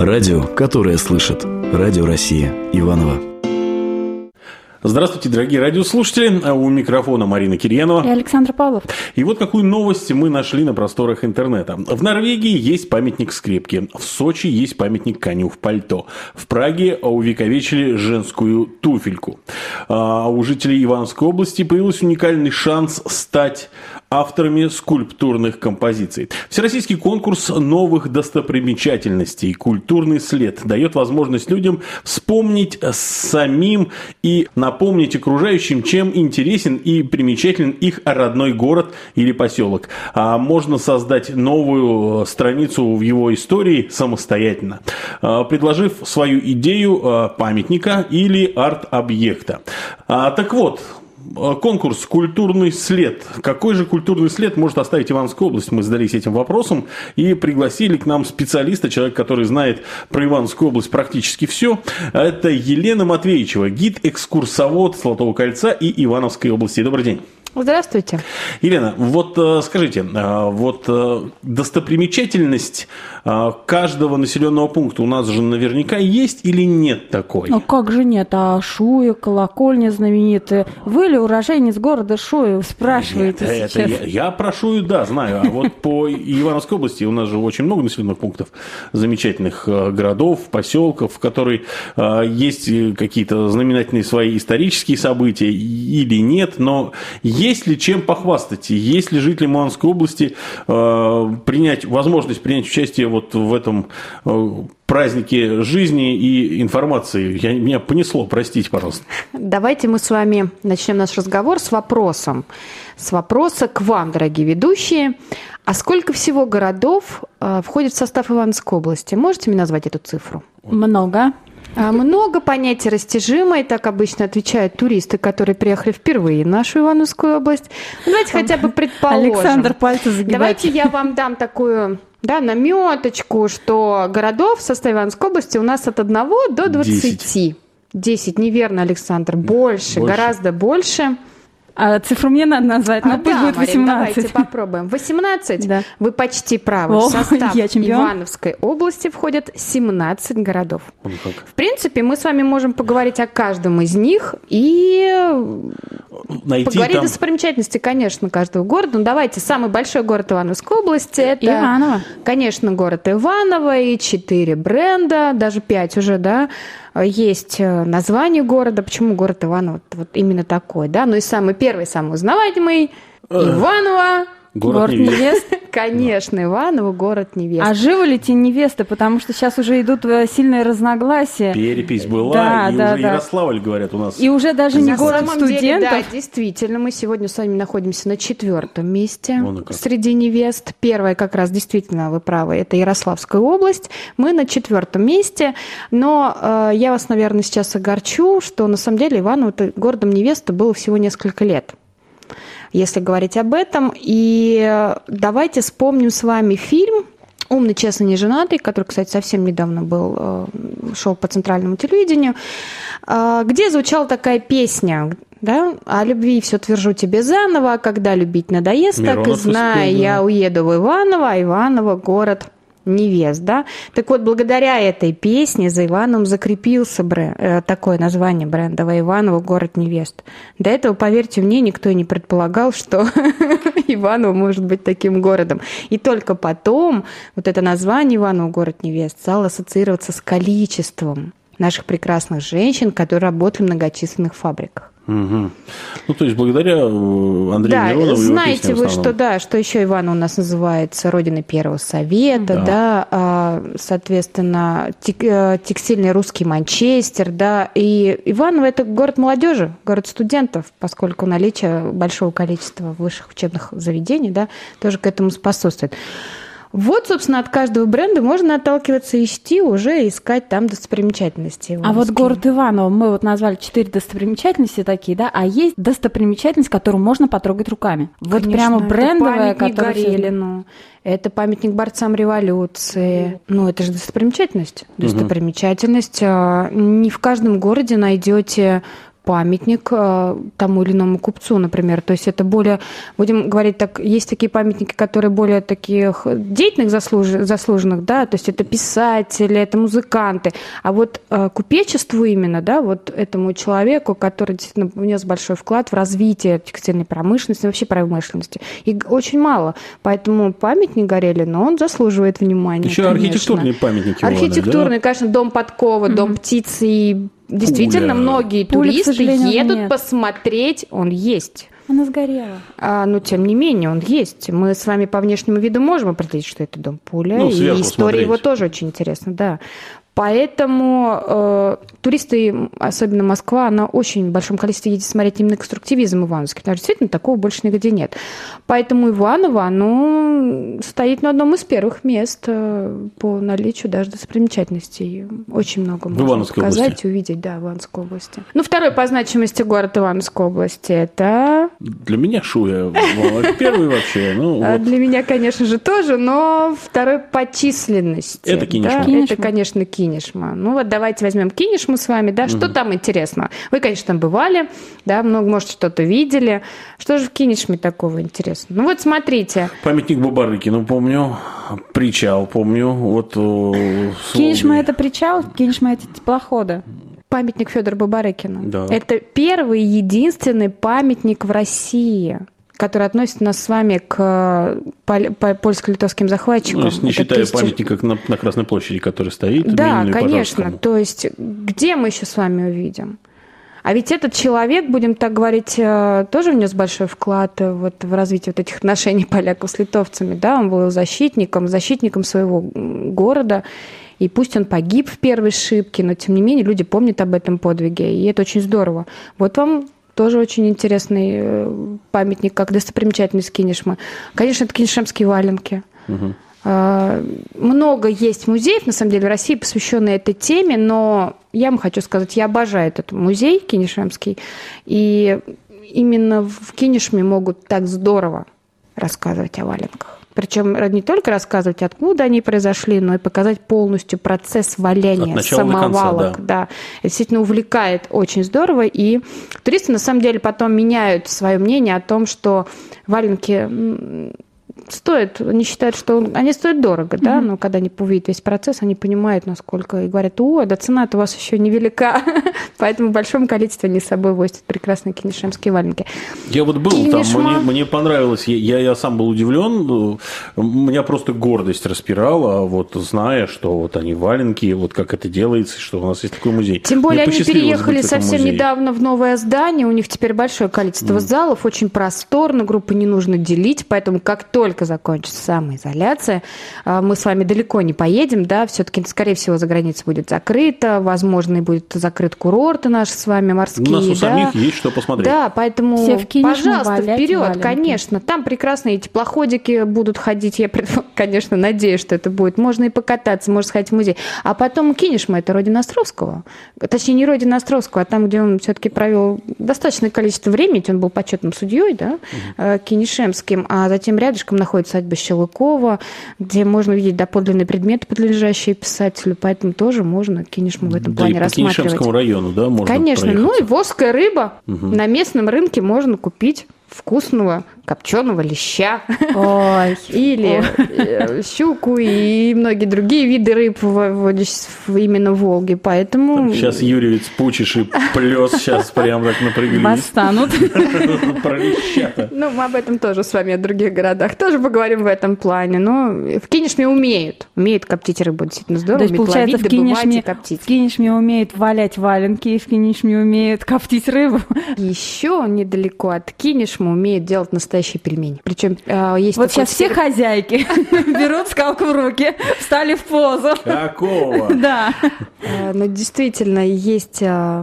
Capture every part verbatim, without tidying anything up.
Радио, которое слышит. Радио Россия. Иваново. Здравствуйте, дорогие радиослушатели. У микрофона Марина Кирьянова и Александр Павлов. И вот какую новость мы нашли на просторах интернета. В Норвегии есть памятник скрепке. В Сочи есть памятник коню в пальто. В Праге увековечили женскую туфельку. А у жителей Ивановской области появился уникальный шанс стать авторами скульптурных композиций. Всероссийский конкурс новых достопримечательностей «Культурный след» дает возможность людям вспомнить самим и напомнить окружающим, чем интересен и примечателен их родной город или поселок. А можно создать новую страницу в его истории самостоятельно, предложив свою идею памятника или арт-объекта. А, так вот, конкурс «Культурный след». Какой же культурный след может оставить Ивановская область? Мы задались этим вопросом и пригласили к нам специалиста, человек, который знает про Ивановскую область практически все. Это Елена Матвеичева, гид-экскурсовод Золотого кольца и Ивановской области. Добрый день. Здравствуйте. Елена, вот скажите, вот достопримечательность каждого населенного пункта у нас же наверняка есть или нет такой? Ну как же нет? А Шуя, колокольня знаменитая. Вы ли уроженец города Шуя? Спрашиваете нет, сейчас. Это я, я про Шую, да, знаю. А вот по Ивановской области у нас же очень много населенных пунктов, замечательных городов, поселков, в которых есть какие-то знаменательные свои исторические события или нет, но есть ли чем похвастать? Есть ли жителям Ивановской области э, принять, возможность принять участие вот в этом э, празднике жизни и информации? Я, меня понесло, простите, пожалуйста. Давайте мы с вами начнем наш разговор с вопросом. С вопроса к вам, дорогие ведущие. А сколько всего городов э, входит в состав Ивановской области? Можете мне назвать эту цифру? Много. Много, понятие растяжимое, так обычно отвечают туристы, которые приехали впервые в нашу Ивановскую область. Давайте хотя бы предположим. Александр пальцы загибает. Давайте я вам дам такую, да, наметочку, что городов в составе Ивановской области у нас от одного до двадцати. Десять, неверно, Александр, больше, больше. Гораздо больше. А цифру мне надо назвать, но а, пусть да, будет восемнадцать. Марин, давайте попробуем. восемнадцать? Да. Вы почти правы. О, в состав Ивановской области входят семнадцать городов. В принципе, мы с вами можем поговорить о каждом из них и найти поговорить там... о достопримечательности, конечно, каждого города. Ну, давайте, самый большой город Ивановской области – это, Иваново. Конечно, город Иваново, и четыре бренда, даже пять уже, да. Есть название города, почему город Иваново вот именно такой, да, ну и самый первый, самый узнаваемый Иваново. Город, город невест. невест. Конечно, Иваново, город невест. А живы ли те невесты? Потому что сейчас уже идут сильные разногласия. Перепись была, да, и да, уже да. Ярославль, говорят, у нас. И уже даже не на город самом студентов. Деле, да, действительно, мы сегодня с вами находимся на четвертом месте среди невест. Первое, как раз, действительно, вы правы, это Ярославская область. Мы на четвертом месте, но э, я вас, наверное, сейчас огорчу, что на самом деле Иваново городом невесты было всего несколько лет, если говорить об этом. И давайте вспомним с вами фильм «Умный, честный, неженатый», который, кстати, совсем недавно был, шел по центральному телевидению, где звучала такая песня, да, «О любви все твержу тебе заново, когда любить надоест, Миронов так и знай, успел, да. Я уеду в Иваново, а Иваново город невест», да. Так вот, благодаря этой песне за Ивановым закрепился бренд, э, такое название бренда «Иваново, город невест». До этого, поверьте мне, никто и не предполагал, что Иваново может быть таким городом. И только потом вот это название «Иваново, город невест» стало ассоциироваться с количеством наших прекрасных женщин, которые работали в многочисленных фабриках. Угу. Ну, то есть, благодаря Андрею да, Миронову. Знаете вы, что, да, что еще Иваново у нас называется Родиной Первого Совета, да, да, соответственно, текстильный русский Манчестер, да, и Иваново – это город молодежи, город студентов, поскольку наличие большого количества высших учебных заведений, да, тоже к этому способствует. Вот, собственно, от каждого бренда можно отталкиваться и идти уже искать там достопримечательности. А вот город Иваново, мы вот назвали четыре достопримечательности такие, да, а есть достопримечательность, которую можно потрогать руками. Вот конечно, прямо брендовая, это памятник которая... Горелину, это памятник борцам революции. Ну, это же достопримечательность. Достопримечательность. Угу. Не в каждом городе найдете памятник э, тому или иному купцу, например. То есть это более, будем говорить так, есть такие памятники, которые более таких деятельных заслуж... заслуженных, да, то есть это писатели, это музыканты. А вот э, купечеству именно, да, вот этому человеку, который действительно внес большой вклад в развитие текстильной промышленности, вообще промышленности, и очень мало. Поэтому памятник Гореле, но он заслуживает внимания. Еще конечно. Архитектурные памятники. Архитектурные, да? Конечно, дом Подкова, mm-hmm. дом птицы и действительно, Пуля. многие Пуля, туристы едут нет. посмотреть, он есть. Она сгорела. А, но, тем не менее, он есть. Мы с вами по внешнему виду можем определить, что это дом Пуля. Ну, и история смотреть. его тоже очень интересна, да. Поэтому э, туристы, особенно Москва, она очень в большом количестве едет смотреть именно конструктивизм Ивановский, потому что действительно такого больше нигде нет. Поэтому Иваново, оно стоит на одном из первых мест э, по наличию даже достопримечательностей. Очень много можно показать области. и увидеть, да, в Ивановской области. Ну, второй по значимости город Ивановской области – это… Для меня Шуя первый вообще. Ну, вот. Для меня, конечно же, тоже, но второй по численности. Это Кинешма. Да, Кинешма. Это, конечно, Кинешма. Кинешма. Ну вот давайте возьмем Кинешму с вами, да, что угу. там интересно? Вы, конечно, там бывали, да, много, может, что-то видели. Что же в Кинешме такого интересного? Ну вот смотрите. Памятник Бабарыкину, помню, причал, помню. Вот, Кинешма – это причал, Кинешма – это теплоходы. Памятник Фёдору Бабарыкину. Да. Это первый и единственный памятник в России, который относит нас с вами к польско-литовским захватчикам. Ну, если не считая тысяча... памятника на, на Красной площади, который стоит. Да, конечно. То есть где мы еще с вами увидим? А ведь этот человек, будем так говорить, тоже внес большой вклад вот в развитие вот этих отношений поляков с литовцами. Да? Он был защитником, защитником своего города. И пусть он погиб в первой шибке, но тем не менее люди помнят об этом подвиге. И это очень здорово. Вот вам тоже очень интересный памятник, как достопримечательность Кинешмы. Конечно, это кинешемские валенки. Угу. Много есть музеев, на самом деле, в России, посвященные этой теме, но я вам хочу сказать, я обожаю этот музей кинешемский. И именно в Кинешме могут так здорово рассказывать о валенках. Причем не только рассказывать, откуда они произошли, но и показать полностью процесс валяния самовалок. Да. Да. Это действительно увлекает очень здорово. И туристы, на самом деле, потом меняют свое мнение о том, что валенки стоят, они считают, что они стоят дорого, да, mm-hmm. но когда они увидят весь процесс, они понимают, насколько, и говорят, о, да цена-то у вас еще невелика, поэтому в большом количестве они с собой возят прекрасные кинешемские валенки. Я вот был Кинешма... там, мне, мне понравилось, я, я сам был удивлен, меня просто гордость распирала, вот зная, что вот они валенки, вот как это делается, что у нас есть такой музей. Тем более они переехали совсем недавно в новое здание, у них теперь большое количество mm. залов, очень просторно, группы не нужно делить, поэтому как только закончится самоизоляция, мы с вами далеко не поедем, да, все-таки, скорее всего, за границей будет закрыто, возможно, и будет закрыт курорты наши с вами морские. У нас у да. самих есть что посмотреть. Да, поэтому, пожалуйста, вперед, конечно, там прекрасные теплоходики будут ходить, я, конечно, надеюсь, что это будет, можно и покататься, можно сходить в музей, а потом Кинешма, это родина Островского, точнее, не родина Островского, а там, где он все-таки провел достаточное количество времени, он был почетным судьей, да, угу. кинешемским, а затем рядышком находится усадьба Щелыкова, где можно увидеть доподлинные предметы, принадлежащие писателю, поэтому тоже можно Кинешму в этом да плане и по рассматривать. Кинешемскому району, да, можно Конечно, проехаться. Ну и воская рыба угу. на местном рынке можно купить вкусного копченого леща. Ой. Или Ой. щуку и многие другие виды рыб именно в Волге. Поэтому... Сейчас Юрьевец Пучиш и Плес сейчас прям так напряглись. Восстанут. Про леща-то. Ну, мы об этом тоже с вами о других городах тоже поговорим в этом плане. Но в Кинешме умеют. Умеют коптить рыбу. Действительно здорово. То есть, получается, в Кинешме, коптить. в Кинешме умеют валять валенки, и в Кинешме умеют коптить рыбу. Еще недалеко от Кинешмы умеют делать настоящие пельмени. Причем э, есть вот сейчас стиль... все хозяйки берут скалку в руки, встали в позу. Какого? Да. Но действительно есть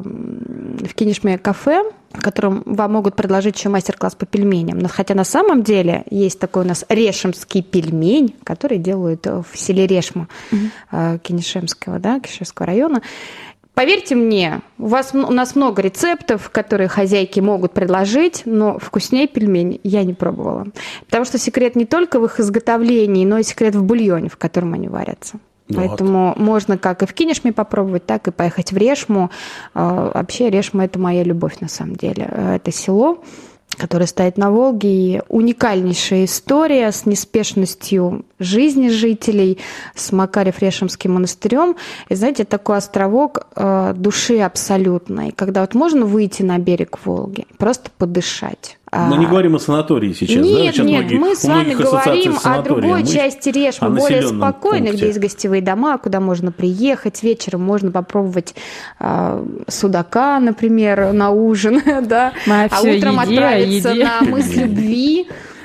в Кинешме кафе, в котором вам могут предложить еще мастер-класс по пельменям. Но хотя на самом деле есть такой у нас решемский пельмень, который делают в селе Решма mm-hmm. Кинешемского, да, Кинешемского района. Поверьте мне, у, вас, у нас много рецептов, которые хозяйки могут предложить, но вкуснее пельмени я не пробовала. Потому что секрет не только в их изготовлении, но и секрет в бульоне, в котором они варятся. Вот. Поэтому можно как и в Кинешме попробовать, так и поехать в Решму. Вообще Решма – это моя любовь на самом деле. Это село, которое стоит на Волге, и уникальнейшая история с неспешностью жизни жителей, с Макарьев-Решемским монастырем. И, знаете, такой островок э, души абсолютной, когда вот можно выйти на берег Волги, просто подышать. Мы не говорим о санатории сейчас, нет, да? Сейчас нет, многие, мы с вами говорим о другой мы части Решмы, более спокойной, где есть гостевые дома, куда можно приехать, вечером можно попробовать э, судака, например, на ужин, да, а утром еде, отправиться еде. на мыс любви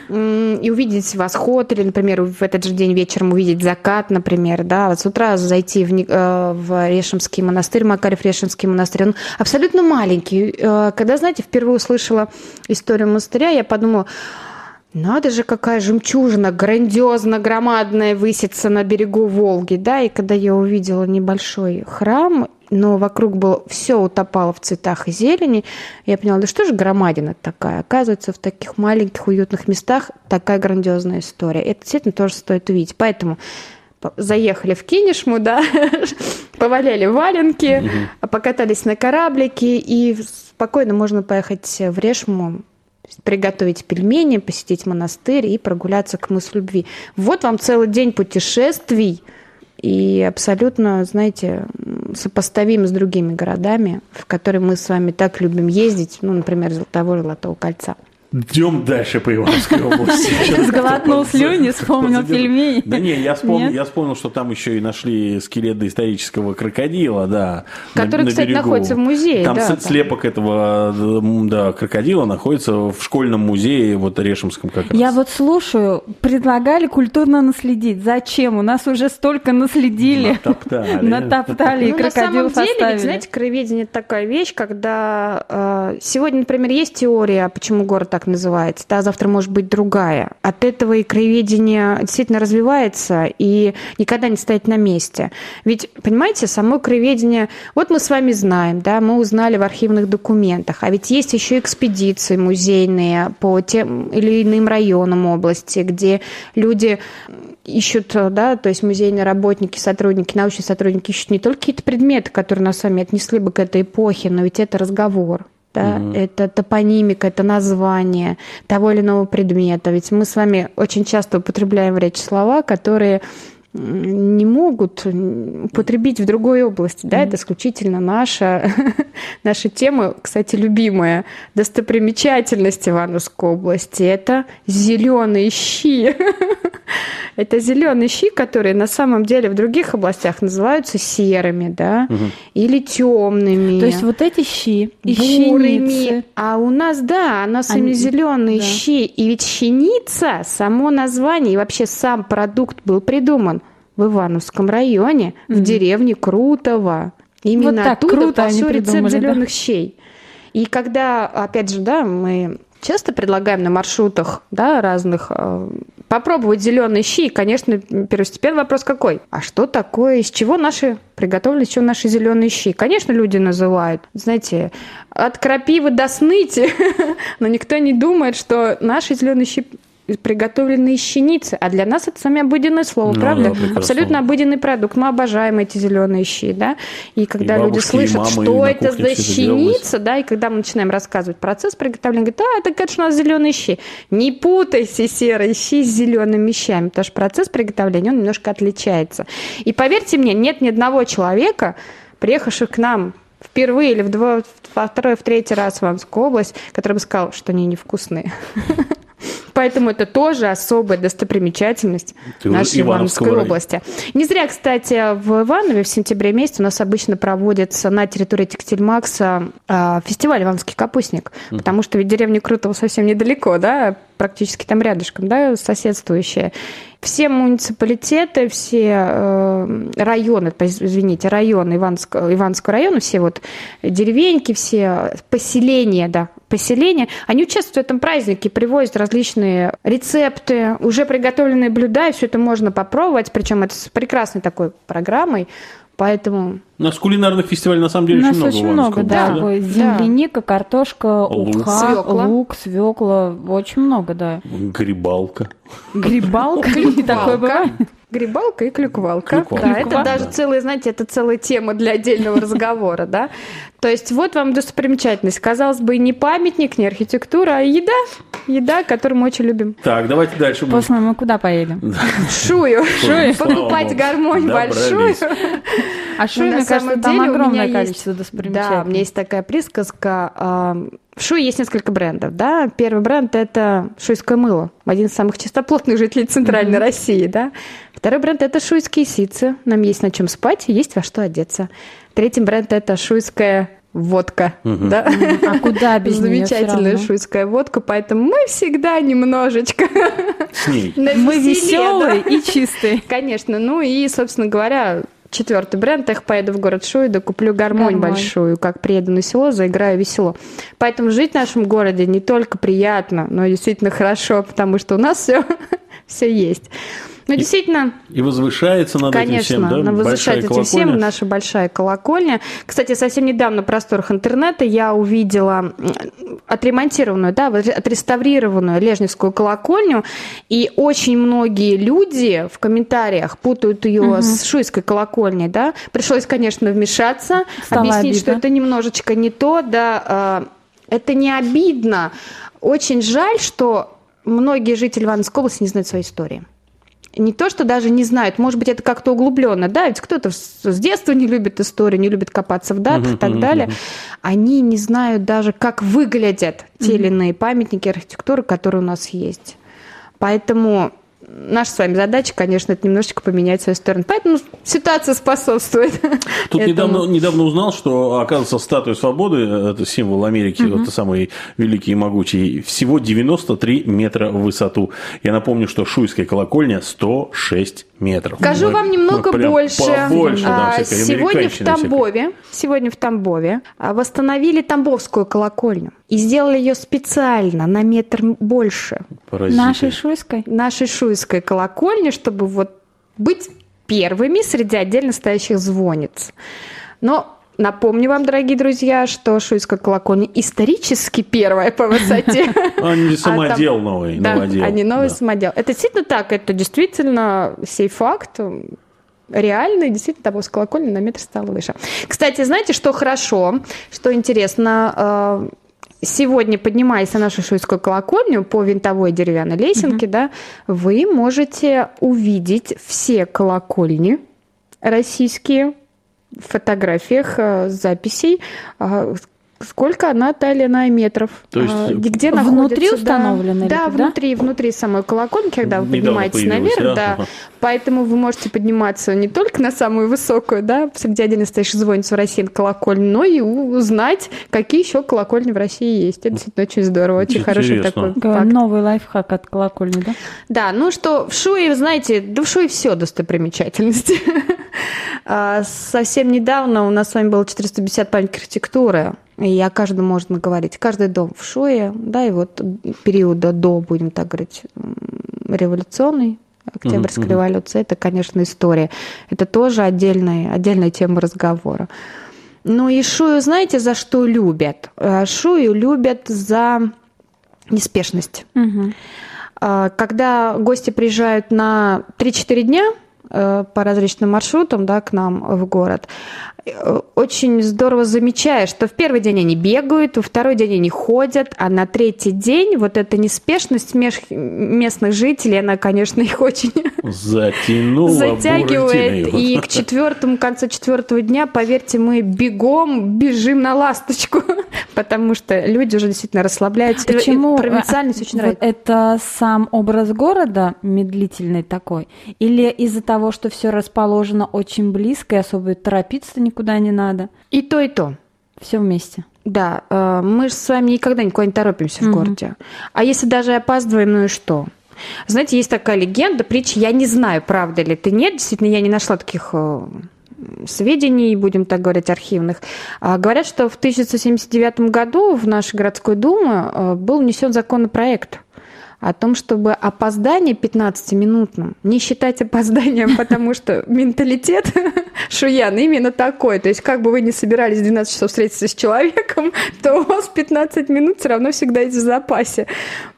и увидеть восход, или, например, в этот же день вечером увидеть закат, например, да, вот с утра зайти в, э, в Решемский монастырь, Макарьев-Решемский монастырь, он абсолютно маленький. Э, когда, знаете, впервые услышала историю монастыря, я подумала, надо же, какая жемчужина, грандиозно, громадная, высится на берегу Волги, да, и когда я увидела небольшой храм, но вокруг было все утопало в цветах и зелени, я поняла, да что же громадина такая? Оказывается, в таких маленьких уютных местах такая грандиозная история. Это действительно тоже стоит увидеть. Поэтому заехали в Кинешму, да, поваляли валенки, угу. покатались на кораблике, и спокойно можно поехать в Решму, приготовить пельмени, посетить монастырь и прогуляться к мысу любви. Вот вам целый день путешествий, и абсолютно, знаете, сопоставим с другими городами, в которые мы с вами так любим ездить, ну, например, того же Золотого кольца. Идем дальше по Ивановской области. Сглотнул слюни, вспомнил пельмени. Да не, я вспомнил, я вспомнил, что там еще и нашли скелет доисторического крокодила, да. Который, кстати, находится в музее. Там слепок этого да, крокодила находится в школьном музее, вот Решемском как раз. Я вот слушаю, предлагали культурно наследить. Зачем? У нас уже столько наследили. Натоптали. Натоптали, и крокодил поставили. На самом деле, ведь, знаете, краеведение – это такая вещь, когда сегодня, например, есть теория, почему город так называется, да, завтра может быть другая. От этого и краеведение действительно развивается и никогда не стоит на месте. Ведь, понимаете, само краеведение, вот мы с вами знаем, да, мы узнали в архивных документах, а ведь есть еще экспедиции музейные по тем или иным районам области, где люди ищут, да, то есть музейные работники, сотрудники, научные сотрудники ищут не только какие-то предметы, которые нас с вами отнесли бы к этой эпохе, но ведь это разговор. Да, mm-hmm. Это топонимика, это название того или иного предмета. Ведь мы с вами очень часто употребляем в речи слова, которые не могут употребить в другой области. Да? Mm-hmm. Это исключительно наша, наша тема, кстати, любимая, достопримечательность Ивановской области. Это зеленые щи. Это зеленые щи, которые на самом деле в других областях называются серыми, да, угу. или темными. То есть вот эти щи и бурыми. Щеницы. А у нас, да, у нас Они... зеленые да. щи. И ведь щеница, само название и вообще сам продукт был придуман в Ивановском районе, угу. в деревне Крутово. Именно вот так оттуда круто пошел рецепт зеленых да? щей. И когда, опять же, да, мы часто предлагаем на маршрутах, да, разных попробовать зеленые щи. И, конечно, первостепенный вопрос какой? А что такое, из чего наши приготовлены, из чего наши зеленые щи? Конечно, люди называют, знаете, от крапивы до сныти, но никто не думает, что наши зеленые щи приготовленные из щеницы, а для нас это самое обыденное слово, ну, правда? Да, абсолютно обыденный продукт. Мы обожаем эти зеленые щи, да? И когда и люди слышат, что это за щеница, да, и когда мы начинаем рассказывать процесс приготовления, говорят, а, это, конечно, у нас зеленые щи. Не путайся серые щи с зелеными щами, потому что процесс приготовления, он немножко отличается. И поверьте мне, нет ни одного человека, приехавших к нам впервые или в два, во второй, в третий раз в Ивановскую область, который бы сказал, что они невкусные. Поэтому это тоже особая достопримечательность Ты нашей Ивановской области. Не зря, кстати, в Иванове в сентябре месяце у нас обычно проводится на территории Текстильмакса фестиваль «Ивановский капустник», mm-hmm. потому что ведь деревня Крутово совсем недалеко, да, практически там рядышком, да, соседствующая. Все муниципалитеты, все э, районы, извините, районы Ивановского, Ивановского района, все вот деревеньки, все поселения, да, поселения, они участвуют в этом празднике, привозят различные рецепты, уже приготовленные блюда, и все это можно попробовать, причем это с прекрасной такой программой. Поэтому... У нас кулинарных фестивалей на самом деле очень много. У нас очень много, да. да. да. Земляника, картошка, лук. уха, свекла. лук, свекла. Очень много, да. Грибалка. Грибалка? Не такое бывает? Грибалка и клюквалка. Клюквалка. Да, это Да. даже целая, знаете, это целая тема для отдельного разговора, да. То есть вот вам достопримечательность. Казалось бы, не памятник, не архитектура, а еда. Еда, которую мы очень любим. Так, давайте дальше. После мы куда поедем? Шую. Шую. Покупать Слава гармонь Богу. большую. А Шуй, Ну, на мне кажется, самом там деле у огромное меня количество есть- достопримечательностей. Да, у меня есть такая присказка. а, В Шуе есть несколько брендов, да. Первый бренд – это шуйское мыло, один из самых чистоплотных жителей Центральной России, да. Второй бренд – это шуйские ситцы, нам есть на чем спать, есть во что одеться. Третий бренд – это шуйская водка, да. А куда без неё всё Замечательная равно? шуйская водка, поэтому мы всегда немножечко С ней. на Мы веселе, да. веселые и чистые. Конечно. Ну и, собственно говоря, четвертый бренд. Я поеду в город Шуй, да куплю гармонь, Гармонь. большую. Как приеду на село, заиграю весело. Поэтому жить в нашем городе не только приятно, но и действительно хорошо, потому что у нас все, все есть. Ну, действительно, И возвышается над этим конечно, всем, да? на Большая возвышать этим всем колокольня. наша большая колокольня. Кстати, совсем недавно на просторах интернета я увидела м, отремонтированную, да, вот отреставрированную Лежневскую колокольню, и очень многие люди в комментариях путают ее Мгм. с Шуйской колокольней, да. Пришлось, конечно, вмешаться, Стало объяснить, что обидно. это немножечко не то, да. э, Это не обидно. Очень жаль, что многие жители Ивановской области не знают своей истории. Не то, что даже не знают, может быть, это как-то углубленно, да, ведь кто-то с с детства не любит историю, не любит копаться в датах и так далее. Они не знают даже, как выглядят те или иные памятники архитектуры, которые у нас есть. Поэтому наша с вами задача, конечно, это немножечко поменять свою сторону. Поэтому ситуация способствует Тут этому. недавно, недавно узнал, что, оказывается, статуя свободы, это символ Америки, это самый великий и могучий, всего девяносто три метра в высоту. Я напомню, что Шуйская колокольня сто шесть метров. Скажу Ну, вам немного ну, прям больше. Побольше, да, А, всякой сегодня в американщины всякой. Тамбове, сегодня в Тамбове а, восстановили Тамбовскую колокольню и сделали ее специально на метр больше Поразительно. Нашей Шуйской? нашей шуйской колокольни, чтобы вот быть первыми среди отдельно стоящих звонниц. Но напомню вам, дорогие друзья, что Шуйская колокольня исторически первая по высоте. А не А самодел там- новый, Да, новодел. а не новый Да. самодел. Это действительно так, это действительно сей факт реальный, действительно, Тамбовская колокольня на метр стала выше. Кстати, знаете, что хорошо, что интересно, э, сегодня, поднимаясь на нашу Шуйскую колокольню по винтовой деревянной лесенке, да, вы можете увидеть все колокольни российские в фотографиях, э, записей, э, сколько она та или иная метров. То есть э, где внутри находится, да. установлены Да, или как, да? внутри, внутри самой колокольни, когда вы Недавно поднимаетесь появилась, наверх, да? да. Ага. Поэтому вы можете подниматься не только на самую высокую, да, среди отдельно стоящих звонниц в России колокольню, но и узнать, какие еще колокольни в России есть. Это действительно очень здорово, очень хороший Интересно. такой Говорю, факт. новый лайфхак от колокольни, да? Да, ну что, в Шуе, знаете, да в Шуе все достопримечательности. А, Совсем недавно у нас с вами было четыреста пятьдесят памятников архитектуры, и о каждом можно говорить. Каждый дом в Шуе, да, и вот периода до, будем так говорить, м, революционной, Октябрьской Мгм, мгм. революции, это, конечно, история. Это тоже отдельная, отдельная тема разговора. Ну и Шую, знаете, за что любят? А, Шую любят за неспешность. Мгм. А, Когда гости приезжают на три-четыре дня э, по различным маршрутам, да, к нам в город, э, очень здорово замечаешь, что в первый день они бегают, во второй день они ходят, а на третий день вот эта неспешность меж- местных жителей, она, конечно, их очень Затянула затягивает. Буратино. И к четвертому, к концу четвертого дня, поверьте, мы бегом бежим на ласточку, потому что люди уже действительно расслабляются. И Почему провинциальность очень вот нравится. это сам образ города медлительный такой? Или из-за того, что все расположено очень близко и особо торопиться никуда не надо? И то, и то. Все вместе. Да, э, мы же с вами никогда никуда не торопимся в Мгм. городе. А если даже и опаздываем, ну и что? Знаете, есть такая легенда, притча, я не знаю, правда ли это нет, действительно, я не нашла таких э, сведений, будем так говорить, архивных. А, говорят, что в тысяча девятьсот семьдесят девятом году в нашу городскую думу э, был внесен законопроект о том, чтобы опоздание пятнадцатиминутным не считать опозданием, потому что менталитет шуян именно такой. То есть как бы вы ни собирались в двенадцать часов встретиться с человеком, то у вас пятнадцать минут все равно всегда есть в запасе.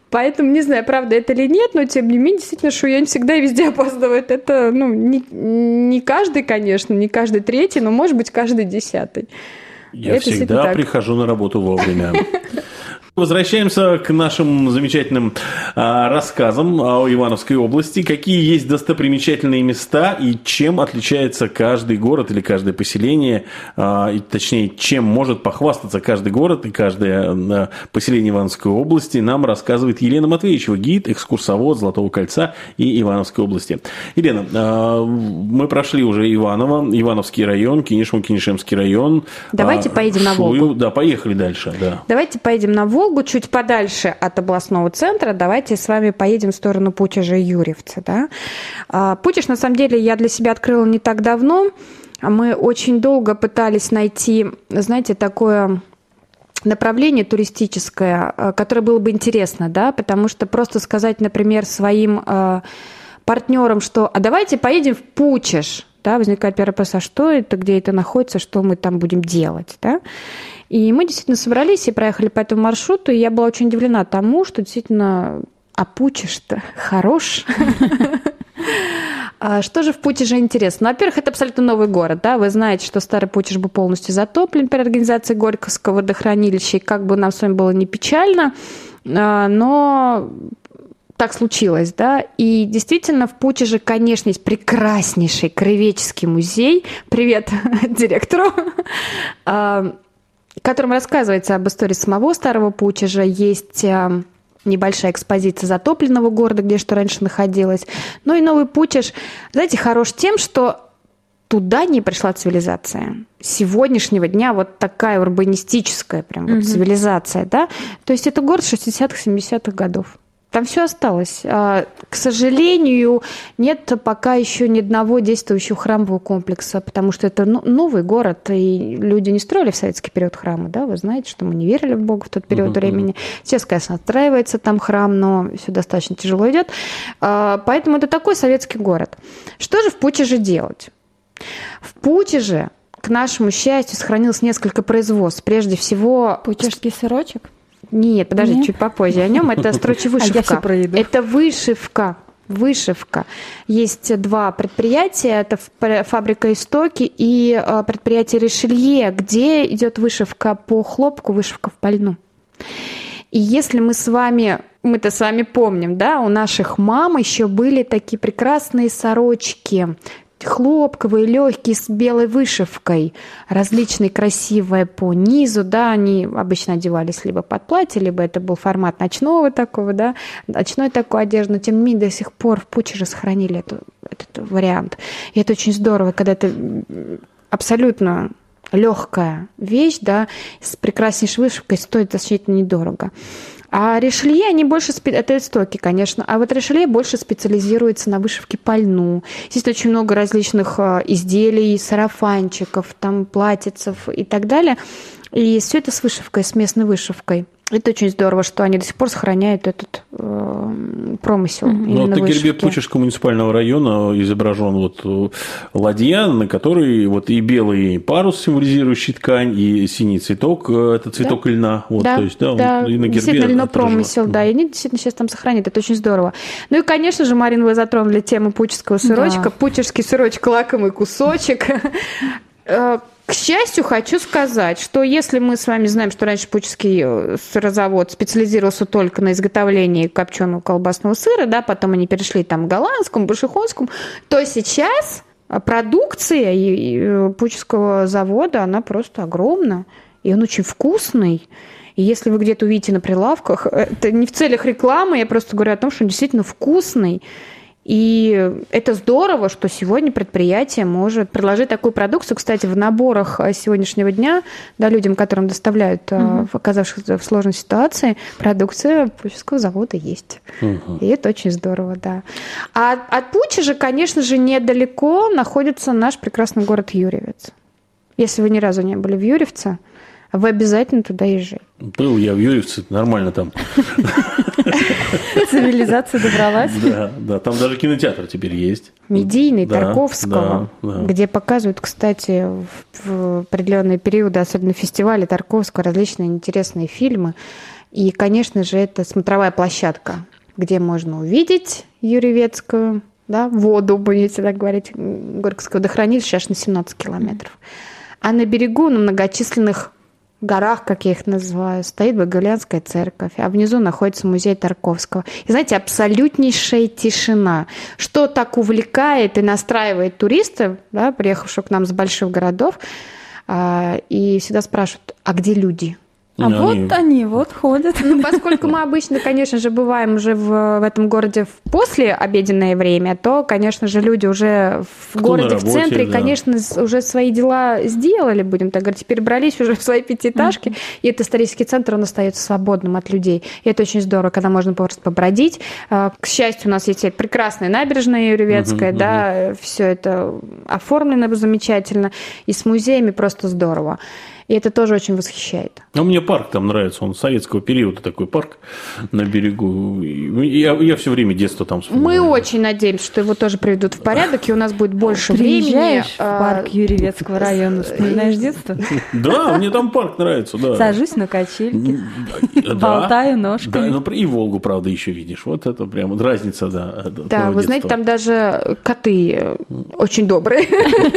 Поэтому не знаю, правда это или нет, но тем не менее, действительно, Шуянь всегда и везде опаздывает. Это, ну, не, не каждый, конечно, не каждый третий, но, может быть, каждый десятый. Я это всегда прихожу на работу вовремя. Возвращаемся к нашим замечательным а, рассказам о Ивановской области. Какие есть достопримечательные места и чем отличается каждый город или каждое поселение, а, и, точнее, чем может похвастаться каждый город и каждое а, поселение Ивановской области, нам рассказывает Елена Матвеевичева, гид, экскурсовод Золотого кольца и Ивановской области. Елена, а, мы прошли уже Иваново, Ивановский район, Кинешево-Кинешемский район. Давайте а, поедем на Шую. Волгу. Да, поехали дальше. Да. Давайте поедем на Волгу. Чуть подальше от областного центра. Давайте с вами поедем в сторону Путежа и Юрьевца. Да? Путеж, на самом деле, я для себя открыла не так давно. Мы очень долго пытались найти, знаете, такое направление туристическое, которое было бы интересно, да? Потому что просто сказать, например, своим партнерам, что «а давайте поедем в Путеж», да? Возникает первый вопрос: а что это, где это находится, что мы там будем делать, да? И мы действительно собрались и проехали по этому маршруту, и я была очень удивлена тому, что действительно, а Путеж-то хорош. Что же в Путеже интересно? Ну, во-первых, это абсолютно новый город, да, вы знаете, что старый Путеж был полностью затоплен при организации Горьковского водохранилища, и как бы нам с вами было не печально, но так случилось, да, и действительно в Путеже, конечно, есть прекраснейший краеведческий музей, привет директору, в котором рассказывается об истории самого Старого Путежа. Есть небольшая экспозиция затопленного города, где что раньше находилось. Ну и Новый Путеж, знаете, хорош тем, что туда не пришла цивилизация. С сегодняшнего дня вот такая урбанистическая прям вот цивилизация, да. То есть это город шестидесятых-семидесятых годов. Там все осталось. К сожалению, нет пока еще ни одного действующего храмового комплекса, потому что это новый город, и люди не строили в советский период храмы, да, вы знаете, что мы не верили в Бога в тот период uh-huh. времени. Сейчас, конечно, отстраивается там храм, но все достаточно тяжело идет. Поэтому это такой советский город. Что же в Путеже делать? В Путеже, к нашему счастью, сохранилось несколько производств. Прежде всего... Путежский сырочек? Нет, подожди, Нет? чуть попозже о нем. Это строчи вышивка. А я это вышивка. Вышивка. Есть два предприятия. Это фабрика «Истоки» и предприятие «Ришелье», где идет вышивка по хлопку, вышивка в пальну. И если мы с вами, мы-то с вами помним, да, у наших мам еще были такие прекрасные сорочки, хлопковые, легкие, с белой вышивкой, различные, красивые по низу, да, они обычно одевались либо под платье, либо это был формат ночного такого, да, ночной такой одежды, но тем не менее до сих пор в Путеже сохранили эту, этот вариант. И это очень здорово, когда это абсолютно легкая вещь, да, с прекраснейшей вышивкой, стоит значительно недорого. А Ришелье, они больше, это «Истоки», конечно, а вот Ришелье больше специализируется на вышивке по льну. Здесь очень много различных изделий, сарафанчиков, там, платьицев и так далее. И все это с вышивкой, с местной вышивкой. Это очень здорово, что они до сих пор сохраняют этот э, промысел. Ну, на гербе Путежского муниципального района изображен вот ладья, на которой вот и белый парус, символизирующий ткань, и синий цветок, это цветок да. льна. Вот, да, то есть, да, да, и на гербе действительно льнопромысел, да, и они действительно сейчас там сохранят, это очень здорово. Ну и, конечно же, Марина, вы затронули тему путежского сырочка. Да. Путежский сырочек, лакомый кусочек. К счастью, хочу сказать, что если мы с вами знаем, что раньше Путежский сырозавод специализировался только на изготовлении копченого колбасного сыра, да, потом они перешли там к голландскому, башихонскому, то сейчас продукция Путежского завода, она просто огромна, и он очень вкусный. И если вы где-то увидите на прилавках, это не в целях рекламы, я просто говорю о том, что он действительно вкусный. И это здорово, что сегодня предприятие может предложить такую продукцию. Кстати, в наборах сегодняшнего дня, да, людям, которым доставляют, угу. оказавшихся в сложной ситуации, продукция Путежского завода есть. Угу. И это очень здорово, да. А от Путежа, конечно же, недалеко находится наш прекрасный город Юрьевец. Если вы ни разу не были в Юрьевце, вы обязательно туда езжайте. Был я в Юрьевце, нормально там. Цивилизация добралась. Да, да, там даже кинотеатр теперь есть. Медийный, да, Тарковского, да, да. Где показывают, кстати, в определенные периоды, особенно фестивали Тарковского, различные интересные фильмы. И, конечно же, это смотровая площадка, где можно увидеть Юрьевецкую, да, воду, будете так говорить, Горьковское водохранилище аж на семнадцать километров. А на берегу, на многочисленных горах, как я их называю, стоит Богоявленская церковь, а внизу находится музей Тарковского. И знаете, абсолютнейшая тишина, что так увлекает и настраивает туристов, да, приехавших к нам с больших городов, и всегда спрашивают, а где люди? А ну, вот они... они, вот ходят. Ну, поскольку мы обычно, конечно же, бываем уже в, в этом городе в послеобеденное время, то, конечно же, люди уже в Кто городе, работе, в центре, да. конечно, уже свои дела сделали, будем так говорить, перебрались уже в свои пятиэтажки, mm-hmm. и этот исторический центр, он остается свободным от людей. И это очень здорово, когда можно просто побродить. К счастью, у нас есть прекрасная набережная Юрьевецкая, mm-hmm, да, mm-hmm. все это оформлено замечательно, и с музеями просто здорово. И это тоже очень восхищает. А мне парк там нравится, он советского периода такой парк на берегу. Я, я все время детство там вспоминаю. Мы очень надеемся, что его тоже приведут в порядок, и у нас будет больше Приезжаешь времени. в парк Юрьевецкого района, вспоминаешь детство? Да, мне там парк нравится, да. Сажусь на качельки, болтаю ножками. И Волгу, правда, еще видишь. Вот это прям разница, да. Да, вы знаете, там даже коты очень добрые.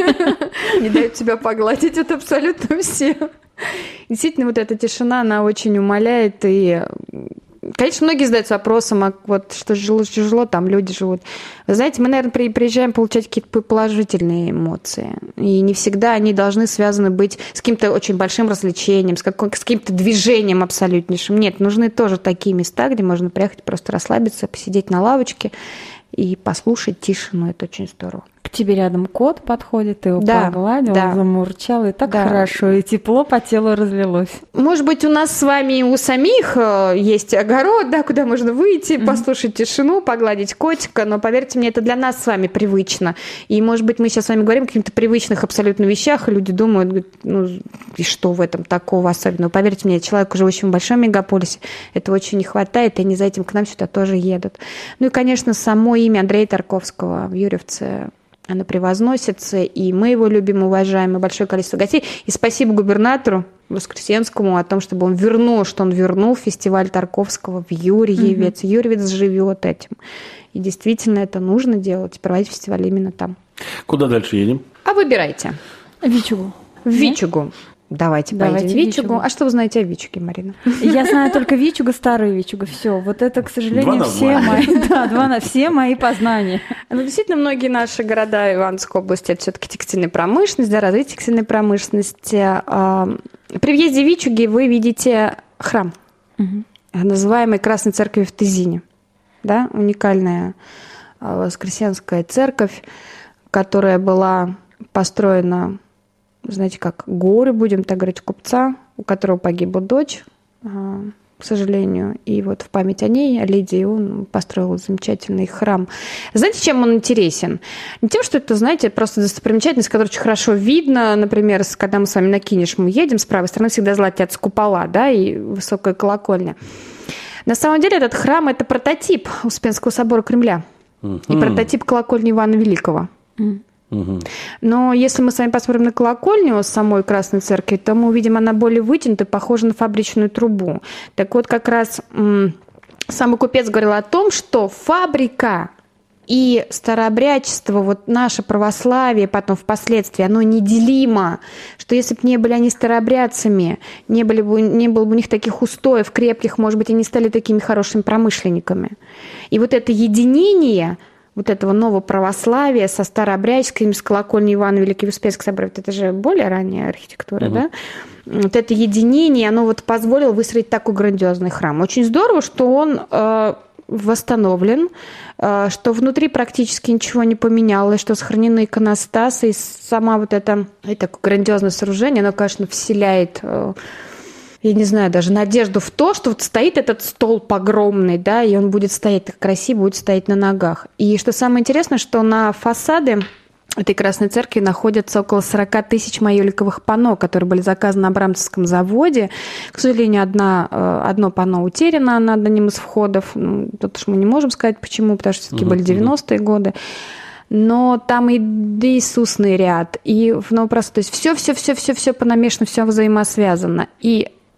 Не дают тебя погладить, это абсолютно все. Действительно, вот эта тишина, она очень умаляет. И, конечно, многие задаются вопросом, а вот что тяжело, тяжело, там люди живут. Вы знаете, мы, наверное, приезжаем получать какие-то положительные эмоции. И не всегда они должны связаны быть с каким-то очень большим развлечением, с, каким- с каким-то движением абсолютнейшим. Нет, нужны тоже такие места, где можно приехать просто расслабиться, посидеть на лавочке и послушать тишину. Это очень здорово. К тебе рядом кот подходит, ты его да, погладил, да. замурчал, и так да. хорошо, и тепло по телу разлилось. Может быть, у нас с вами у самих есть огород, да, куда можно выйти, mm-hmm. послушать тишину, погладить котика, но, поверьте мне, это для нас с вами привычно. И, может быть, мы сейчас с вами говорим о каких-то привычных абсолютно вещах, и люди думают, ну, и что в этом такого особенного? Поверьте мне, человек, живущий в большом мегаполисе, этого очень не хватает, и они за этим к нам сюда тоже едут. Ну и, конечно, само имя Андрея Тарковского в Юрьевце, оно превозносится, и мы его любим, уважаем, и большое количество гостей. И спасибо губернатору Воскресенскому о том, чтобы он вернул, что он вернул фестиваль Тарковского в Юрьевец. Mm-hmm. Юрьевец живет этим. И действительно это нужно делать, проводить фестиваль именно там. Куда дальше едем? А выбирайте. В Вичугу. В Вичугу. Давайте, Давайте поедем в Вичугу. Вичугу. А что вы знаете о Вичуге, Марина? Я знаю только Вичуга, старую Вичугу. Все, вот это, к сожалению, все мои, да, два на все мои познания. Ну, действительно, многие наши города Ивановской области – это все-таки текстильная промышленность, да, развитие текстильной промышленности. При въезде в Вичуги вы видите храм, угу. называемый Красной Церковью в Тызине. Да? Уникальная Воскресенская церковь, которая была построена, знаете, как горе, будем так говорить, купца, у которого погибла дочь, к сожалению. И вот в память о ней, о Лидии, он построил замечательный храм. Знаете, чем он интересен? Не тем, что это, знаете, просто достопримечательность, которую очень хорошо видно. Например, когда мы с вами на Кинеш, мы едем, с правой стороны всегда золотятся купола, да, и высокая колокольня. На самом деле этот храм – это прототип Успенского собора Кремля uh-huh. и прототип колокольни Ивана Великого. Uh-huh. Но если мы с вами посмотрим на колокольню самой Красной Церкви, то мы увидим, она более вытянутая, похожа на фабричную трубу. Так вот, как раз м- самый купец говорил о том, что фабрика и старообрядчество, вот наше православие потом впоследствии, оно неделимо, что если бы не были они старообрядцами, не, были бы, не было бы у них таких устоев крепких, может быть, они стали такими хорошими промышленниками. И вот это единение вот этого нового православия со старообрядческим, с колокольней Ивана Великого Успенского собора, это же более ранняя архитектура, угу. да? Вот это единение, оно вот позволило выстроить такой грандиозный храм. Очень здорово, что он э, восстановлен, э, что внутри практически ничего не поменялось, что сохранены иконостасы, и сама вот это, это грандиозное сооружение, оно, конечно, вселяет... Э, я не знаю, даже надежду в то, что вот стоит этот столб огромный, да, и он будет стоять так красиво, будет стоять на ногах. И что самое интересное, что на фасаде этой Красной Церкви находятся около сорок тысяч майоликовых панно, которые были заказаны на Абрамцевском заводе. К сожалению, одна, одно панно утеряно на одним из входов. Ну, тут уж мы не можем сказать, почему, потому что все-таки uh-huh, были девяностые uh-huh. годы. Но там и Иисусный ряд, и в Новопросту. То есть все-все-все-все-все понамешано, все взаимосвязано. И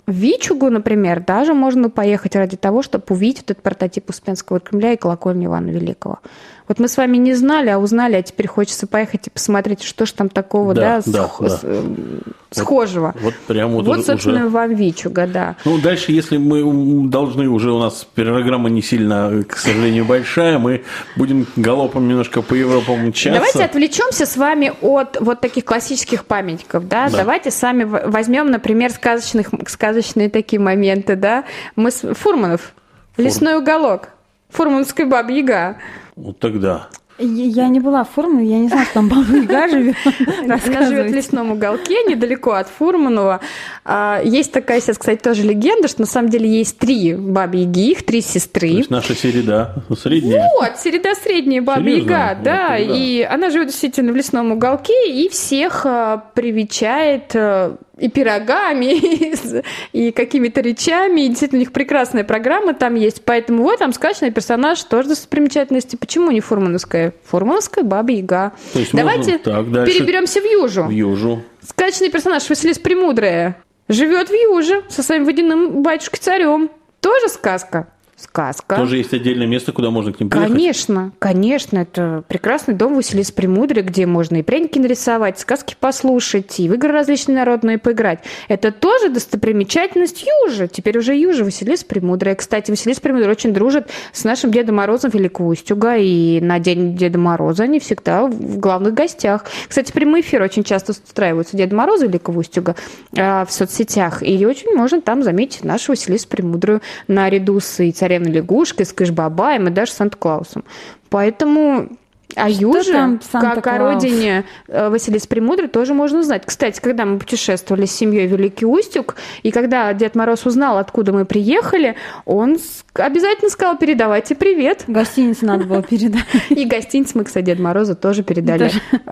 в Вичугу, например, даже можно поехать ради того, чтобы увидеть вот этот прототип Успенского Кремля и колокольню Ивана Великого. Вот мы с вами не знали, а узнали, а теперь хочется поехать и посмотреть, что же там такого, да, да, да, сх- да. схожего. Вот, вот прям вот, вот уже, собственно, вам Вичуга, да. Ну, дальше, если мы должны уже, у нас программа не сильно, к сожалению, большая, мы будем галопом немножко по Европам мчаться. Давайте отвлечемся с вами от вот таких классических памятников, да. да. Давайте сами возьмем, например, сказочных, сказочные такие моменты, да. Мы с... Фурманов, Фур... лесной уголок, Фурмановская Баба-Яга. Вот тогда. Я не была в Фурманове, я не знаю, что там Баба-Яга живет. Она живет в лесном уголке, недалеко от Фурманова. Есть такая сейчас, кстати, тоже легенда, что на самом деле есть три Бабы-Яги, их три сестры. То есть наша Середа средняя. Вот, Середа средняя Баба-Яга, да. Вот, да. И она живет действительно в лесном уголке и всех привечает и пирогами, и какими-то речами. И действительно, у них прекрасная программа там есть. Поэтому вот там сказочный персонаж тоже достопримечательности. Почему не Фурмановская? Фурмановская Баба-Яга. Давайте так, переберемся в Южу. В Южу. Сказочный персонаж Василиса Премудрая живет в Юже со своим водяным батюшкой-царем. Тоже сказка. Сказка. Тоже есть отдельное место, куда можно к ним приехать? Конечно, конечно. Это прекрасный дом Василисы Премудрой, где можно и пряники нарисовать, сказки послушать, и в игры различные народные поиграть. Это тоже достопримечательность Южа. Теперь уже Южа Василиса Премудрая. Кстати, Василиса Премудрая очень дружит с нашим Дедом Морозом Великого Устюга, и на День Деда Мороза они всегда в главных гостях. Кстати, прямой эфир очень часто устраиваются Деда Мороза Великого Устюга в соцсетях, и очень можно там заметить нашу Василису Премудрую наряду с и царевной лягушкой, с Кыш-Бабаем и даже Санта-Клаусом. Поэтому о Юже, как о родине Василисы Премудрой, тоже можно узнать. Кстати, когда мы путешествовали с семьей в Великий Устюг, и когда Дед Мороз узнал, откуда мы приехали, он обязательно сказал: передавайте привет. Гостиницу надо было передать. И гостиницу мы, кстати, Деду Морозу тоже передали.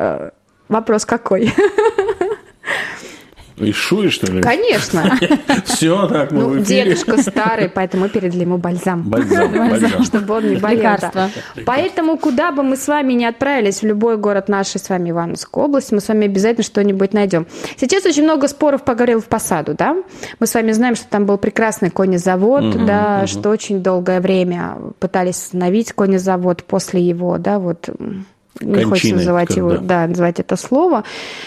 Вопрос какой? Из Шуи, что ли? Конечно. Все, так мы ну, в эфире. Дедушка старый, поэтому мы передали ему бальзам. Бальзам, бальзам. Чтобы он не болел. Да. Поэтому, куда бы мы с вами ни отправились, в любой город нашей с вами Ивановской области, мы с вами обязательно что-нибудь найдем. Сейчас очень много споров по Гаврилову Посаду, да? Мы с вами знаем, что там был прекрасный конезавод, угу, да, угу. что очень долгое время пытались остановить конезавод после его, да, вот... Не хочется называть его, да. да, называть это слово.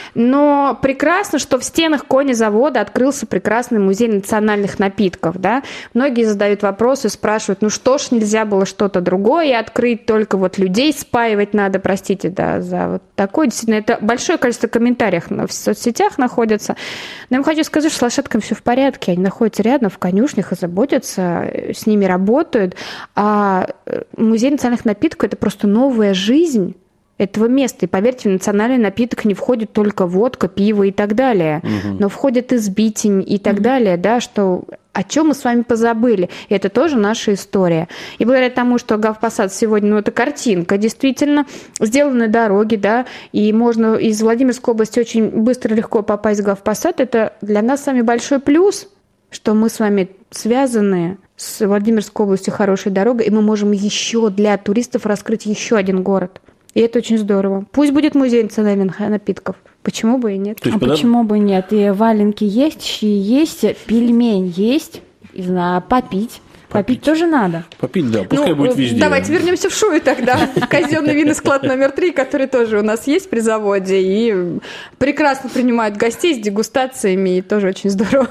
Но прекрасно, что в стенах конезавода открылся прекрасный музей национальных напитков. Да? Многие задают вопросы, спрашивают, ну что ж, нельзя было что-то другое открыть, только вот людей спаивать надо, простите, да, за вот такое. Действительно, это большое количество комментариев в соцсетях находится. Но я вам хочу сказать, что с лошадками все в порядке. Они находятся рядом в конюшнях и заботятся, с ними работают. А музей национальных напитков – это просто новая жизнь этого места. И поверьте, в национальный напиток не входит только водка, пиво и так далее, угу. но входит и сбитень и так угу. далее, да, что о чем мы с вами позабыли. И это тоже наша история. И благодаря тому, что Гавпосад сегодня, ну, это картинка, действительно, сделаны дороги, да, и можно из Владимирской области очень быстро и легко попасть в Гавпосад, это для нас с вами большой плюс, что мы с вами связаны с Владимирской областью хорошей дорогой, и мы можем еще для туристов раскрыть еще один город. И это очень здорово. Пусть будет музей национальных напитков. Почему бы и нет? А подав... почему бы и нет? И валенки есть, щи есть, пельмень есть. Не знаю, попить. Попить, попить тоже надо. Попить, да, пускай ну, будет везде. Давайте вернемся в Шуи тогда. Казенный винный склад номер три, который тоже у нас есть при заводе. И прекрасно принимают гостей с дегустациями. И тоже очень здорово.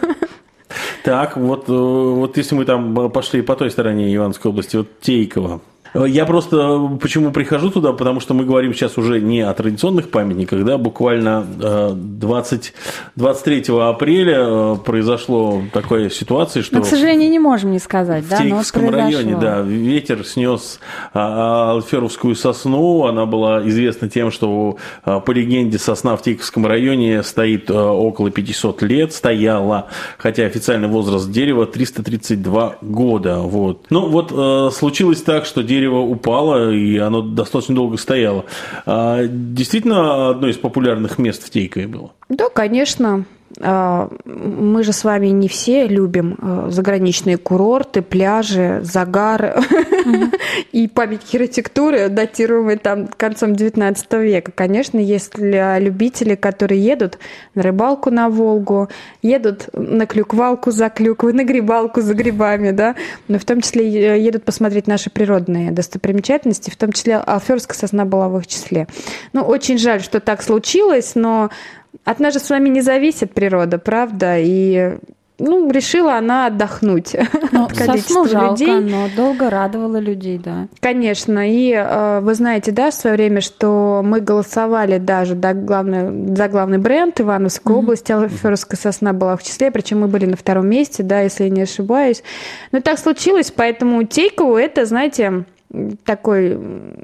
Так, вот, вот если мы там пошли по той стороне Ивановской области, вот Тейково. Я просто почему прихожу туда, потому что мы говорим сейчас уже не о традиционных памятниках, да, буквально двадцать, двадцать третьего апреля произошло такая ситуация, что... Но, к сожалению, не можем не сказать, да, но в Тейковском районе, да, ветер снес Алферовскую сосну, она была известна тем, что по легенде сосна в Тейковском районе стоит около пятьсот лет, стояла, хотя официальный возраст дерева триста тридцать два года, вот. Ну, вот случилось так, что дерево упало, и оно достаточно долго стояло. А, действительно, одно из популярных мест в Тейкове было? Да, конечно. Мы же с вами не все любим заграничные курорты, пляжи, загар mm-hmm. и памятники архитектуры, датируемые там концом девятнадцатого века. Конечно, есть любители, которые едут на рыбалку на Волгу, едут на клюквалку за клюквой, на грибалку за грибами, да, но в том числе едут посмотреть наши природные достопримечательности, в том числе Алферская сосна была в их числе. Ну, очень жаль, что так случилось, но от нас же с вами не зависит природа, правда, и ну, решила она отдохнуть ну, от количества сосну жалко, людей. Но долго радовала людей, да. Конечно, и э, вы знаете, да, в свое время, что мы голосовали даже да, главный, за главный бренд Ивановской mm-hmm. области, Алферская сосна была в числе, причем мы были на втором месте, да, если я не ошибаюсь. Но так случилось, поэтому Тейкову это, знаете, такой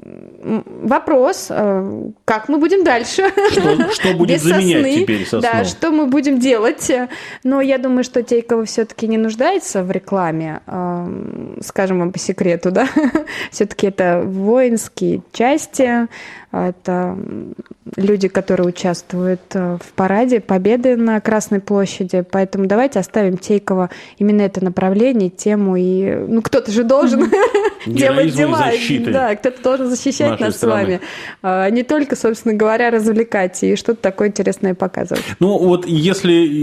вопрос, как мы будем дальше? Что, что будет заменять сосны, теперь сосну? Да, что мы будем делать? Но я думаю, что Тейково все-таки не нуждается в рекламе, скажем вам по секрету, да? Все-таки это воинские части, это люди, которые участвуют в параде Победы на Красной площади, поэтому давайте оставим Тейково именно это направление, тему, и ну кто-то же должен делать дела, да, кто-то должен защищать нас с вами, а не только, собственно говоря, развлекать и что-то такое интересное показывать. Ну вот если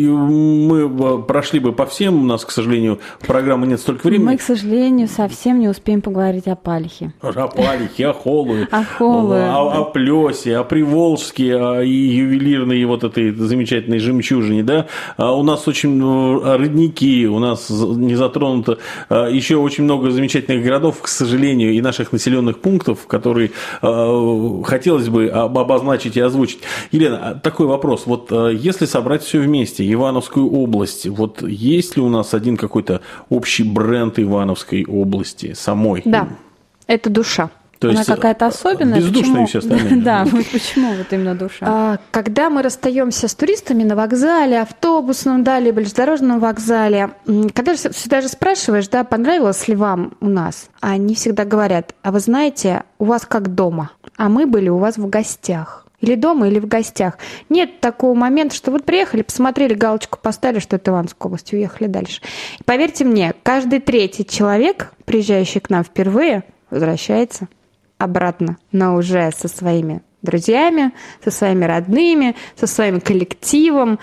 мы прошли бы по всем, у нас, к сожалению, программы нет столько времени. Мы, к сожалению, совсем не успеем поговорить о Палихе. О Палихе, о Холуе, о Холуе, о Плесе, о Приволжске, о ювелирной вот этой замечательной жемчужине, да. У нас очень родники, у нас не затронуто еще очень много замечательных городов, к сожалению, и наших населенных пунктов, которые хотелось бы обозначить и озвучить. Елена, такой вопрос. Вот если собрать все вместе, Ивановскую область, вот есть ли у нас один какой-то общий бренд Ивановской области самой? Да, это душа. То Она есть какая-то особенная. Бездушная и все остальное. Да, почему вот именно душа? Когда мы расстаемся с туристами на вокзале, автобусном, да, либо железнодорожном вокзале, когда же всегда же спрашиваешь, да, понравилось ли вам у нас, они всегда говорят, а вы знаете, у вас как дома, а мы были у вас в гостях. Или дома, или в гостях. Нет такого момента, что вот приехали, посмотрели, галочку поставили, что это Ивановская область, уехали дальше. И поверьте мне, каждый третий человек, приезжающий к нам впервые, возвращается обратно, но уже со своими друзьями, со своими родными, со своим коллективом.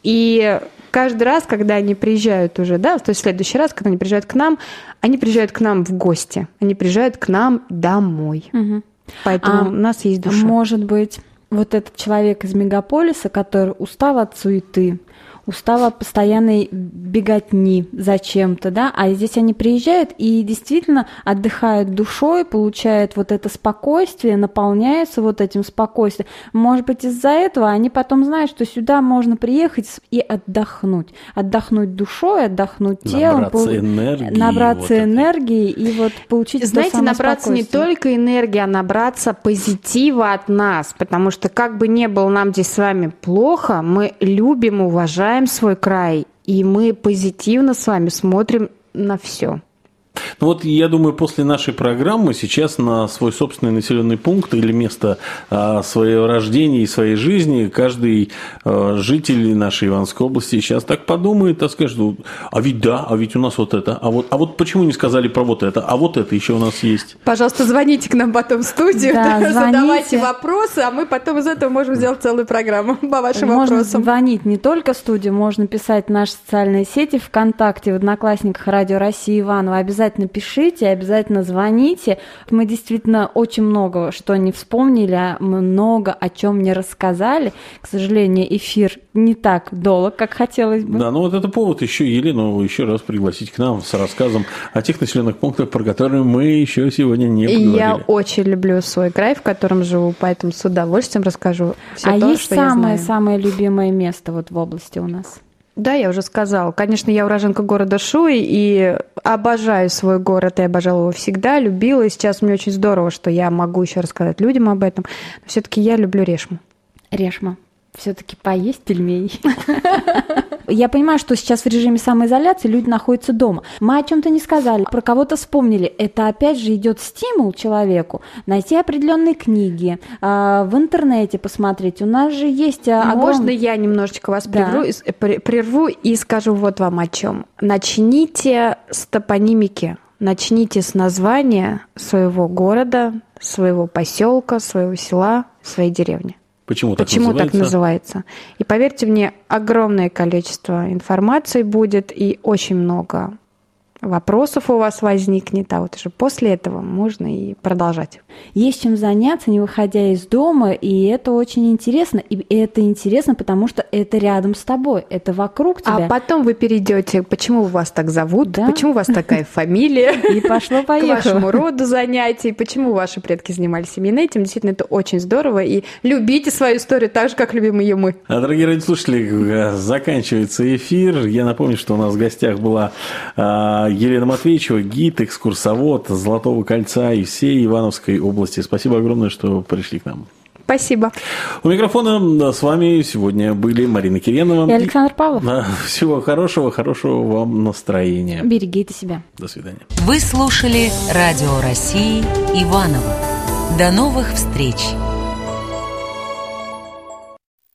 И каждый раз, когда они приезжают уже, да, то есть в следующий раз, когда они приезжают к нам, они приезжают к нам в гости, они приезжают к нам домой. Угу. Поэтому а у нас есть душа. Может быть, вот этот человек из мегаполиса, который устал от суеты, устал от постоянной беготни зачем-то, да, а здесь они приезжают и действительно отдыхают душой, получают вот это спокойствие, наполняются вот этим спокойствием. Может быть, из-за этого они потом знают, что сюда можно приехать и отдохнуть. Отдохнуть душой, отдохнуть телом. Набраться энергии. Набраться вот энергии и вот получить Знаете, то самое набраться не только энергии, а набраться позитива от нас, потому что как бы ни было нам здесь с вами плохо, мы любим, уважаем свой край, и мы позитивно с вами смотрим на все. Ну вот я думаю, после нашей программы сейчас на свой собственный населенный пункт или место а, своего рождения и своей жизни каждый а, житель нашей Ивановской области сейчас так подумает, так скажет, а ведь да, а ведь у нас вот это, а вот, а вот почему не сказали про вот это, а вот это еще у нас есть. Пожалуйста, звоните к нам потом в студию, да, да, задавайте вопросы, а мы потом из этого можем сделать целую программу по вашим можно вопросам. Можно звонить не только в студию, можно писать в наши социальные сети, ВКонтакте, в Одноклассниках Радио России Иваново. Обязательно пишите, обязательно звоните. Мы действительно очень много что не вспомнили, много о чем не рассказали. К сожалению, эфир не так долг, как хотелось бы. Да, ну вот это повод еще Елену еще раз пригласить к нам с рассказом о тех населенных пунктах, про которые мы еще сегодня не поговорили. Я очень люблю свой край, в котором живу, поэтому с удовольствием расскажу все а то, есть что я знаю. самое-самое любимое место вот в области у нас? Да, я уже сказала. Конечно, я уроженка города Шуй и обожаю свой город, и обожала его всегда, любила. И сейчас мне очень здорово, что я могу еще рассказать людям об этом. Но все-таки я люблю Решму. Решма. Все-таки поесть пельменей. Я понимаю, что сейчас в режиме самоизоляции люди находятся дома. Мы о чем-то не сказали, про кого-то вспомнили. Это опять же идет стимул человеку найти определенные книги, в интернете посмотреть. У нас же есть огромный... Можно я немножечко вас да. прерву, прерву и скажу вот вам о чем. Начните с топонимики, начните с названия своего города, своего поселка, своего села, своей деревни. Почему так Почему называется? так называется? И поверьте мне, огромное количество информации будет и очень много вопросов у вас возникнет, а вот уже после этого можно и продолжать. Есть чем заняться, не выходя из дома, и это очень интересно. И это интересно, потому что это рядом с тобой, это вокруг тебя. А потом вы перейдете, почему вас так зовут, да? Почему у вас такая фамилия, и пошло-поехало. К вашему роду занятий, почему ваши предки занимались именно этим. Действительно, это очень здорово. И любите свою историю так же, как любим ее мы. А, дорогие радиослушатели, заканчивается эфир. Я напомню, что у нас в гостях была Елена Матвеичева, гид, экскурсовод Золотого кольца и всей Ивановской области. Спасибо огромное, что пришли к нам. Спасибо. У микрофона с вами сегодня были Марина Киренова и Александр Павлов. Всего хорошего, хорошего вам настроения. Берегите себя. До свидания. Вы слушали Радио России Иваново. До новых встреч!